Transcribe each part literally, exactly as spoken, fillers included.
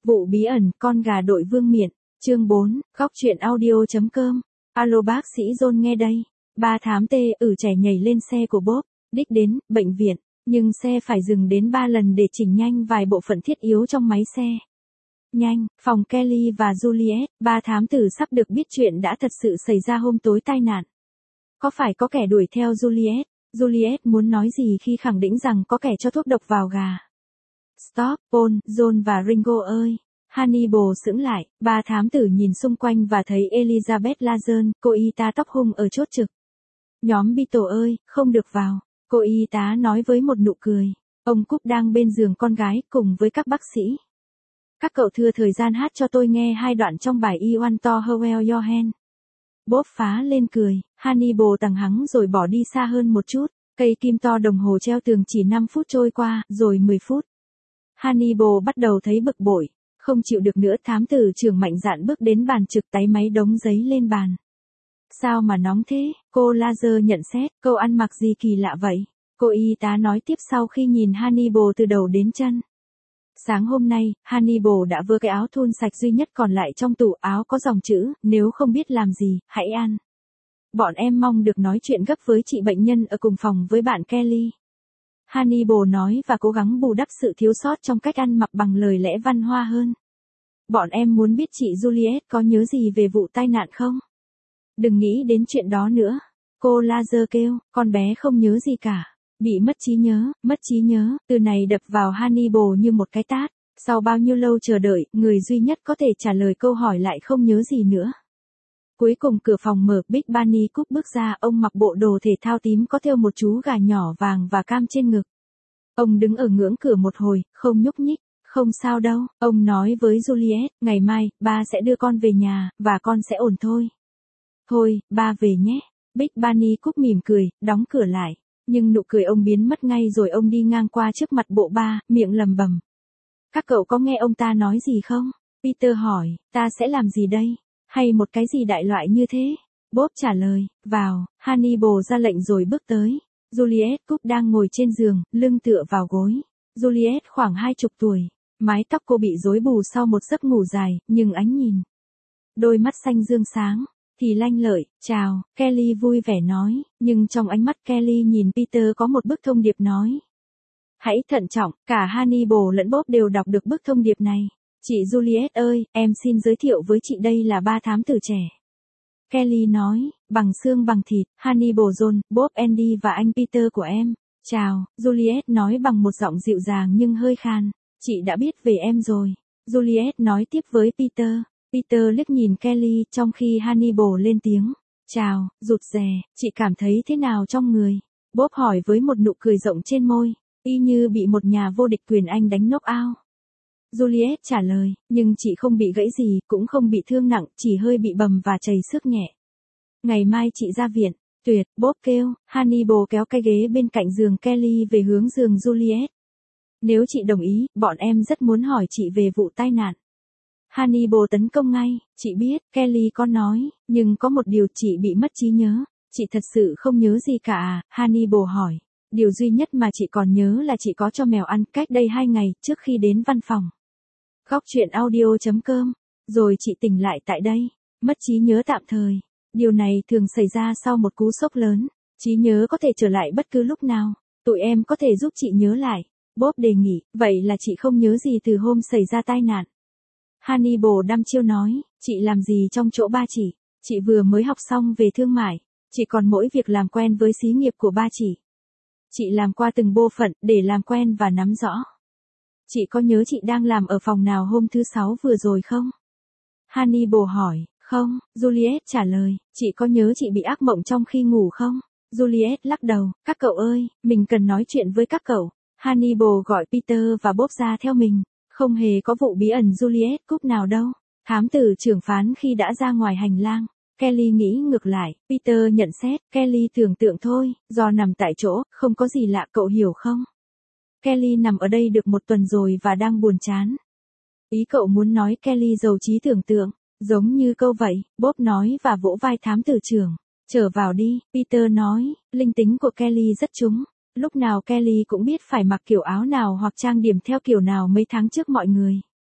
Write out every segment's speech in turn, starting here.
Vụ bí ẩn, con gà đội vương miện. Chương bốn, góc truyện audio.com. Alo bác sĩ John nghe đây. Ba thám tê ử trẻ nhảy lên xe của Bob, đích đến, bệnh viện. Nhưng xe phải dừng đến ba lần để chỉnh nhanh vài bộ phận thiết yếu trong máy xe. Nhanh, phòng Kelly và Juliet, ba thám tử sắp được biết chuyện đã thật sự xảy ra hôm tối tai nạn. Có phải có kẻ đuổi theo Juliet? Juliet muốn nói gì khi khẳng định rằng có kẻ cho thuốc độc vào gà? Stop, Paul, John và Ringo ơi. Hannibal sững lại, ba thám tử nhìn xung quanh và thấy Elizabeth Lazarn, cô y tá tóc hung ở chốt trực. Nhóm Beatle ơi, không được vào. Cô y tá nói với một nụ cười. Ông Cúc đang bên giường con gái cùng với các bác sĩ. Các cậu thừa thời gian hát cho tôi nghe hai đoạn trong bài I Want to Hold Your Hand. Bob phá lên cười, Hannibal tằng hắng rồi bỏ đi xa hơn một chút. Cây kim to đồng hồ treo tường chỉ năm phút trôi qua, rồi mười phút. Hannibal bắt đầu thấy bực bội. Không chịu được nữa, thám tử trưởng mạnh dạn bước đến bàn trực táy máy đống giấy lên bàn. Sao mà nóng thế? Cô Lazar nhận xét, câu ăn mặc gì kỳ lạ vậy? Cô y tá nói tiếp sau khi nhìn Hannibal từ đầu đến chân. Sáng hôm nay, Hannibal đã vơ cái áo thun sạch duy nhất còn lại trong tủ áo có dòng chữ, nếu không biết làm gì, hãy ăn. Bọn em mong được nói chuyện gấp với chị bệnh nhân ở cùng phòng với bạn Kelly. Hannibal nói và cố gắng bù đắp sự thiếu sót trong cách ăn mặc bằng lời lẽ văn hoa hơn. Bọn em muốn biết chị Juliet có nhớ gì về vụ tai nạn không? Đừng nghĩ đến chuyện đó nữa. Cô Lazar kêu, con bé không nhớ gì cả. Bị mất trí nhớ, mất trí nhớ, từ này đập vào Hannibal như một cái tát. Sau bao nhiêu lâu chờ đợi, người duy nhất có thể trả lời câu hỏi lại không nhớ gì nữa. Cuối cùng cửa phòng mở, Big Bunny Cook bước ra, ông mặc bộ đồ thể thao tím có thêu một chú gà nhỏ vàng và cam trên ngực. Ông đứng ở ngưỡng cửa một hồi, không nhúc nhích. Không sao đâu, ông nói với Juliet, ngày mai, ba sẽ đưa con về nhà, và con sẽ ổn thôi. Thôi, ba về nhé. Big Bunny Cook mỉm cười, đóng cửa lại. Nhưng nụ cười ông biến mất ngay rồi ông đi ngang qua trước mặt bộ ba, miệng lầm bầm. Các cậu có nghe ông ta nói gì không? Peter hỏi, ta sẽ làm gì đây? Hay một cái gì đại loại như thế? Bob trả lời, vào. Hannibal ra lệnh rồi bước tới. Juliet Cook đang ngồi trên giường, lưng tựa vào gối. Juliet khoảng hai chục tuổi. Mái tóc cô bị rối bù sau một giấc ngủ dài, nhưng ánh nhìn. Đôi mắt xanh dương sáng. Thì lanh lợi, chào, Kelly vui vẻ nói, nhưng trong ánh mắt Kelly nhìn Peter có một bức thông điệp nói. Hãy thận trọng, cả Hannibal lẫn Bob đều đọc được bức thông điệp này. Chị Juliet ơi, em xin giới thiệu với chị đây là ba thám tử trẻ. Kelly nói, bằng xương bằng thịt, Hannibal John, Bob Andy và anh Peter của em. Chào, Juliet nói bằng một giọng dịu dàng nhưng hơi khan. Chị đã biết về em rồi. Juliet nói tiếp với Peter. Peter liếc nhìn Kelly trong khi Hannibal lên tiếng. Chào, rụt rè, chị cảm thấy thế nào trong người? Bob hỏi với một nụ cười rộng trên môi, y như bị một nhà vô địch quyền Anh đánh knock out. Juliet trả lời, nhưng chị không bị gãy gì, cũng không bị thương nặng, chỉ hơi bị bầm và chảy xước nhẹ. Ngày mai chị ra viện. Tuyệt, Bob kêu. Hannibal kéo cái ghế bên cạnh giường Kelly về hướng giường Juliet. Nếu chị đồng ý, bọn em rất muốn hỏi chị về vụ tai nạn. Hannibal tấn công ngay, chị biết, Kelly có nói, nhưng có một điều chị bị mất trí nhớ, chị thật sự không nhớ gì cả à, Hannibal hỏi. Điều duy nhất mà chị còn nhớ là chị có cho mèo ăn cách đây hai ngày, trước khi đến văn phòng. Góc truyện audio.com, rồi chị tỉnh lại tại đây, mất trí nhớ tạm thời. Điều này thường xảy ra sau một cú sốc lớn, trí nhớ có thể trở lại bất cứ lúc nào, tụi em có thể giúp chị nhớ lại. Bob đề nghị, vậy là chị không nhớ gì từ hôm xảy ra tai nạn. Hannibal đăm chiêu nói, chị làm gì trong chỗ ba chị? Chị vừa mới học xong về thương mại, chị còn mỗi việc làm quen với xí nghiệp của ba chị. Chị làm qua từng bộ phận để làm quen và nắm rõ. Chị có nhớ chị đang làm ở phòng nào hôm thứ sáu vừa rồi không? Hannibal hỏi, không, Juliet trả lời, chị có nhớ chị bị ác mộng trong khi ngủ không? Juliet lắc đầu, các cậu ơi, mình cần nói chuyện với các cậu. Hannibal gọi Peter và Bob ra theo mình. Không hề có vụ bí ẩn Juliet Cook nào đâu. Thám tử trưởng phán khi đã ra ngoài hành lang. Kelly nghĩ ngược lại, Peter nhận xét, Kelly tưởng tượng thôi, do nằm tại chỗ, không có gì lạ cậu hiểu không? Kelly nằm ở đây được một tuần rồi và đang buồn chán. Ý cậu muốn nói Kelly giàu trí tưởng tượng, giống như câu vậy, Bob nói và vỗ vai thám tử trưởng. Trở vào đi, Peter nói, linh tính của Kelly rất trúng. Lúc nào Kelly cũng biết phải mặc kiểu áo nào hoặc trang điểm theo kiểu nào mấy tháng trước mọi người.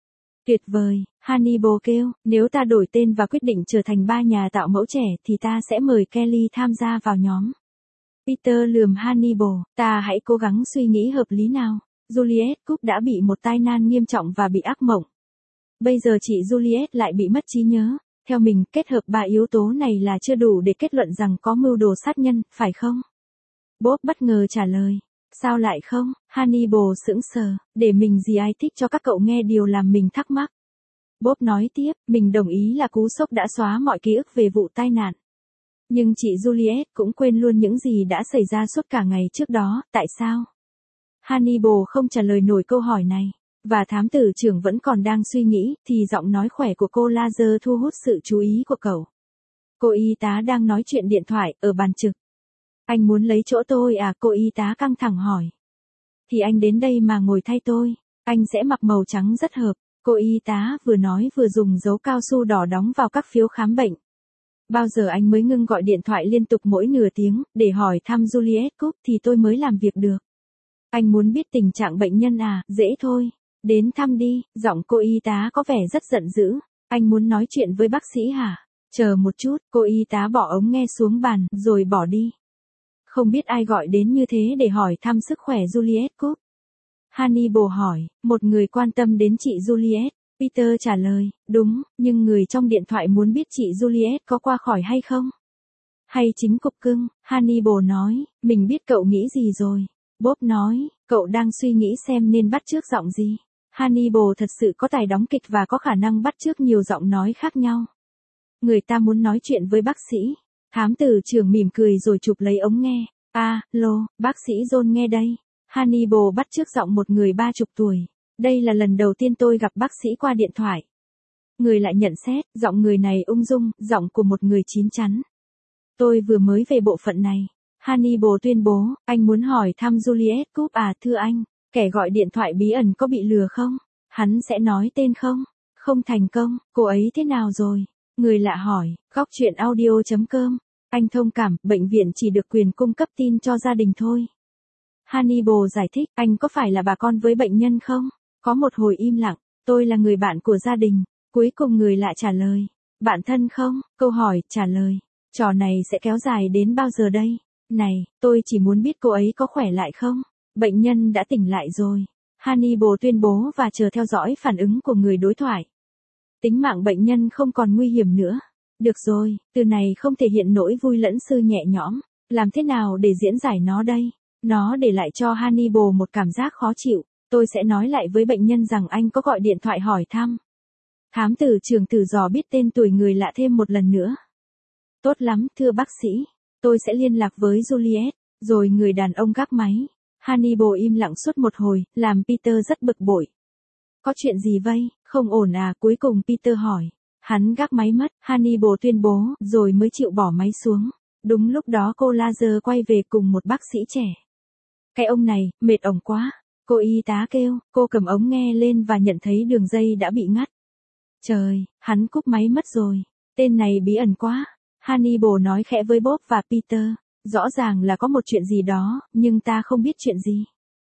Tuyệt vời, Hannibal kêu, nếu ta đổi tên và quyết định trở thành ba nhà tạo mẫu trẻ thì ta sẽ mời Kelly tham gia vào nhóm. Peter lườm Hannibal, ta hãy cố gắng suy nghĩ hợp lý nào. Juliet Cook đã bị một tai nạn nghiêm trọng và bị ác mộng. Bây giờ chị Juliet lại bị mất trí nhớ. Theo mình, kết hợp ba yếu tố này là chưa đủ để kết luận rằng có mưu đồ sát nhân, phải không? Bob bất ngờ trả lời. Sao lại không? Hannibal sững sờ, để mình gì ai thích cho các cậu nghe điều làm mình thắc mắc. Bob nói tiếp, mình đồng ý là cú sốc đã xóa mọi ký ức về vụ tai nạn. Nhưng chị Juliet cũng quên luôn những gì đã xảy ra suốt cả ngày trước đó, tại sao? Hannibal không trả lời nổi câu hỏi này, và thám tử trưởng vẫn còn đang suy nghĩ, thì giọng nói khỏe của cô Laser thu hút sự chú ý của cậu. Cô y tá đang nói chuyện điện thoại, ở bàn trực. Anh muốn lấy chỗ tôi à? Cô y tá căng thẳng hỏi. Thì anh đến đây mà ngồi thay tôi, anh sẽ mặc màu trắng rất hợp. Cô y tá vừa nói vừa dùng dấu cao su đỏ đóng vào các phiếu khám bệnh. Bao giờ anh mới ngưng gọi điện thoại liên tục mỗi nửa tiếng, để hỏi thăm Juliet Cook thì tôi mới làm việc được. Anh muốn biết tình trạng bệnh nhân à? Dễ thôi. Đến thăm đi, giọng cô y tá có vẻ rất giận dữ. Anh muốn nói chuyện với bác sĩ hả? Chờ một chút, cô y tá bỏ ống nghe xuống bàn, rồi bỏ đi. Không biết ai gọi đến như thế để hỏi thăm sức khỏe Juliet Cook. Hannibal hỏi, một người quan tâm đến chị Juliet. Peter trả lời, đúng, nhưng người trong điện thoại muốn biết chị Juliet có qua khỏi hay không? Hay chính cục cưng? Hannibal nói, mình biết cậu nghĩ gì rồi. Bob nói, cậu đang suy nghĩ xem nên bắt chước giọng gì. Hannibal thật sự có tài đóng kịch và có khả năng bắt chước nhiều giọng nói khác nhau. Người ta muốn nói chuyện với bác sĩ. Thám tử trưởng mỉm cười rồi chụp lấy ống nghe. À, lô, bác sĩ John nghe đây. Hannibal bắt chước giọng một người ba chục tuổi. Đây là lần đầu tiên tôi gặp bác sĩ qua điện thoại. Người lại nhận xét, giọng người này ung dung, giọng của một người chín chắn. Tôi vừa mới về bộ phận này. Hannibal tuyên bố, anh muốn hỏi thăm Juliet Cook à? Thưa anh, kẻ gọi điện thoại bí ẩn có bị lừa không? Hắn sẽ nói tên không? Không thành công, cô ấy thế nào rồi? Người lạ hỏi, góc chuyện audio chấm com. Anh thông cảm, bệnh viện chỉ được quyền cung cấp tin cho gia đình thôi. Hannibal giải thích, anh có phải là bà con với bệnh nhân không? Có một hồi im lặng, tôi là người bạn của gia đình. Cuối cùng người lạ trả lời, bạn thân không? Câu hỏi, trả lời, trò này sẽ kéo dài đến bao giờ đây? Này, tôi chỉ muốn biết cô ấy có khỏe lại không? Bệnh nhân đã tỉnh lại rồi. Hannibal tuyên bố và chờ theo dõi phản ứng của người đối thoại. Tính mạng bệnh nhân không còn nguy hiểm nữa. Được rồi, từ này không thể hiện nỗi vui lẫn sự nhẹ nhõm. Làm thế nào để diễn giải nó đây? Nó để lại cho Hannibal một cảm giác khó chịu. Tôi sẽ nói lại với bệnh nhân rằng anh có gọi điện thoại hỏi thăm. Thám tử trưởng thử dò biết tên tuổi người lạ thêm một lần nữa. Tốt lắm, thưa bác sĩ. Tôi sẽ liên lạc với Juliet. Rồi người đàn ông gác máy. Hannibal im lặng suốt một hồi, làm Peter rất bực bội. Có chuyện gì vây? Không ổn à? Cuối cùng Peter hỏi. Hắn gác máy mất, Hannibal tuyên bố, rồi mới chịu bỏ máy xuống. Đúng lúc đó cô Laser quay về cùng một bác sĩ trẻ. Cái ông này, mệt ổng quá. Cô y tá kêu, cô cầm ống nghe lên và nhận thấy đường dây đã bị ngắt. Trời, hắn cúp máy mất rồi. Tên này bí ẩn quá. Hannibal nói khẽ với Bob và Peter. Rõ ràng là có một chuyện gì đó, nhưng ta không biết chuyện gì.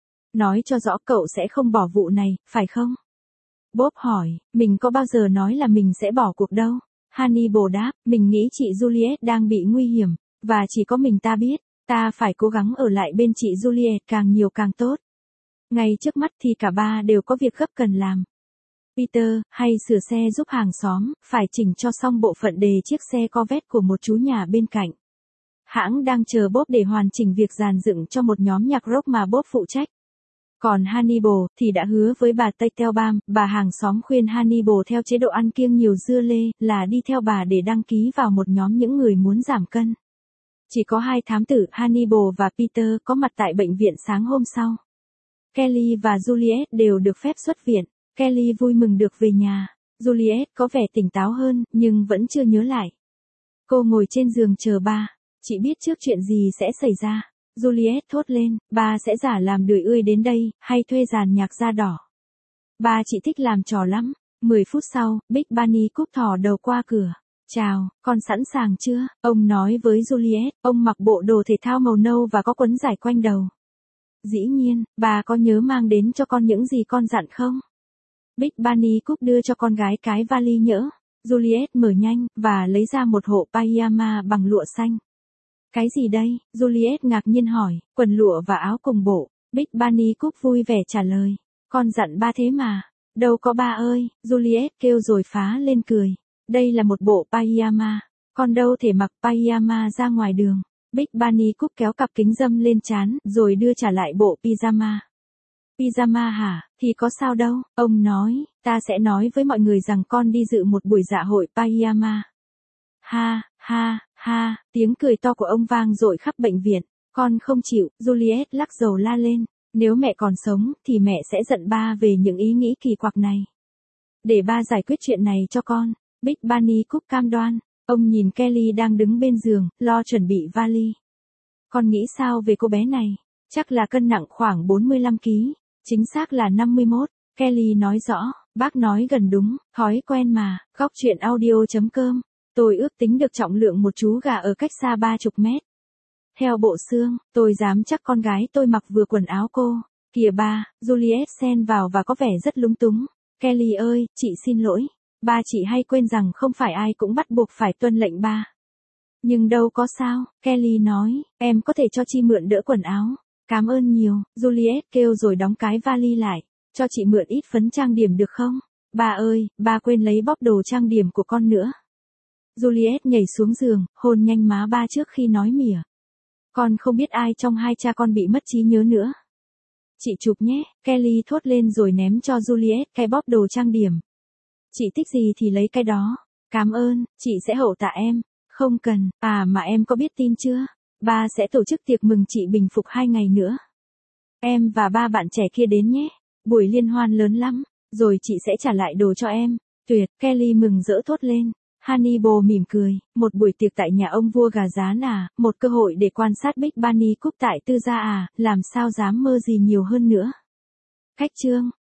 Nói cho rõ cậu sẽ không bỏ vụ này, phải không? Bob hỏi, mình có bao giờ nói là mình sẽ bỏ cuộc đâu? Hannibal đáp, mình nghĩ chị Juliet đang bị nguy hiểm, và chỉ có mình ta biết, ta phải cố gắng ở lại bên chị Juliet càng nhiều càng tốt. Ngay trước mắt thì cả ba đều có việc gấp cần làm. Peter, hay sửa xe giúp hàng xóm, phải chỉnh cho xong bộ phận đề chiếc xe Corvette của một chú nhà bên cạnh. Hãng đang chờ Bob để hoàn chỉnh việc dàn dựng cho một nhóm nhạc rock mà Bob phụ trách. Còn Hannibal thì đã hứa với bà Teitelbaum, bà hàng xóm khuyên Hannibal theo chế độ ăn kiêng nhiều dưa lê, là đi theo bà để đăng ký vào một nhóm những người muốn giảm cân. Chỉ có hai thám tử, Hannibal và Peter, có mặt tại bệnh viện sáng hôm sau. Kelly và Juliet đều được phép xuất viện. Kelly vui mừng được về nhà. Juliet có vẻ tỉnh táo hơn, nhưng vẫn chưa nhớ lại. Cô ngồi trên giường chờ ba. Chị biết trước chuyện gì sẽ xảy ra. Juliet thốt lên, ba sẽ giả làm đười ươi đến đây, hay thuê dàn nhạc da đỏ. Ba chị thích làm trò lắm. Mười phút sau, Big Bunny cúp thò đầu qua cửa. Chào, con sẵn sàng chưa? Ông nói với Juliet, ông mặc bộ đồ thể thao màu nâu và có quấn dài quanh đầu. Dĩ nhiên, bà có nhớ mang đến cho con những gì con dặn không? Big Bunny Cook đưa cho con gái cái vali nhỡ. Juliet mở nhanh, và lấy ra một hộ pyjama bằng lụa xanh. Cái gì đây? Juliet ngạc nhiên hỏi, quần lụa và áo cùng bộ. Big Bunny Cook vui vẻ trả lời. Con dặn ba thế mà. Đâu có ba ơi, Juliet kêu rồi phá lên cười. Đây là một bộ pyjama. Con đâu thể mặc pyjama ra ngoài đường. Big Bunny Cook kéo cặp kính râm lên trán, rồi đưa trả lại bộ pyjama. Pyjama hả, thì có sao đâu, ông nói, ta sẽ nói với mọi người rằng con đi dự một buổi dạ hội pyjama. Ha, ha, ha, tiếng cười to của ông vang dội khắp bệnh viện. Con không chịu, Juliet lắc đầu la lên. Nếu mẹ còn sống, thì mẹ sẽ giận ba về những ý nghĩ kỳ quặc này. Để ba giải quyết chuyện này cho con. Big Bunny Cook cam đoan. Ông nhìn Kelly đang đứng bên giường, lo chuẩn bị vali. Con nghĩ sao về cô bé này? Chắc là cân nặng khoảng bốn mươi lăm ki lô gam. Chính xác là năm mươi mốt. Kelly nói rõ. Bác nói gần đúng, thói quen mà. Góc truyện audio chấm com. Tôi ước tính được trọng lượng một chú gà ở cách xa ba mươi mét. Theo bộ xương, tôi dám chắc con gái tôi mặc vừa quần áo cô. Kìa ba, Juliet xen vào và có vẻ rất lúng túng. Kelly ơi, chị xin lỗi. Ba chị hay quên rằng không phải ai cũng bắt buộc phải tuân lệnh ba. Nhưng đâu có sao, Kelly nói, em có thể cho chị mượn đỡ quần áo. Cảm ơn nhiều, Juliet kêu rồi đóng cái vali lại. Cho chị mượn ít phấn trang điểm được không? Ba ơi, ba quên lấy bóp đồ trang điểm của con nữa. Juliet nhảy xuống giường, hôn nhanh má ba trước khi nói mỉa. Con không biết ai trong hai cha con bị mất trí nhớ nữa. Chị chụp nhé, Kelly thốt lên rồi ném cho Juliet cái bóp đồ trang điểm. Chị thích gì thì lấy cái đó. Cảm ơn, chị sẽ hậu tạ em. Không cần, à mà em có biết tin chưa? Ba sẽ tổ chức tiệc mừng chị bình phục hai ngày nữa. Em và ba bạn trẻ kia đến nhé. Buổi liên hoan lớn lắm, rồi chị sẽ trả lại đồ cho em. Tuyệt, Kelly mừng rỡ thốt lên. Hannibal mỉm cười, một buổi tiệc tại nhà ông vua gà rán à, một cơ hội để quan sát Big Bunny Cook tại tư gia à, làm sao dám mơ gì nhiều hơn nữa. Cách chương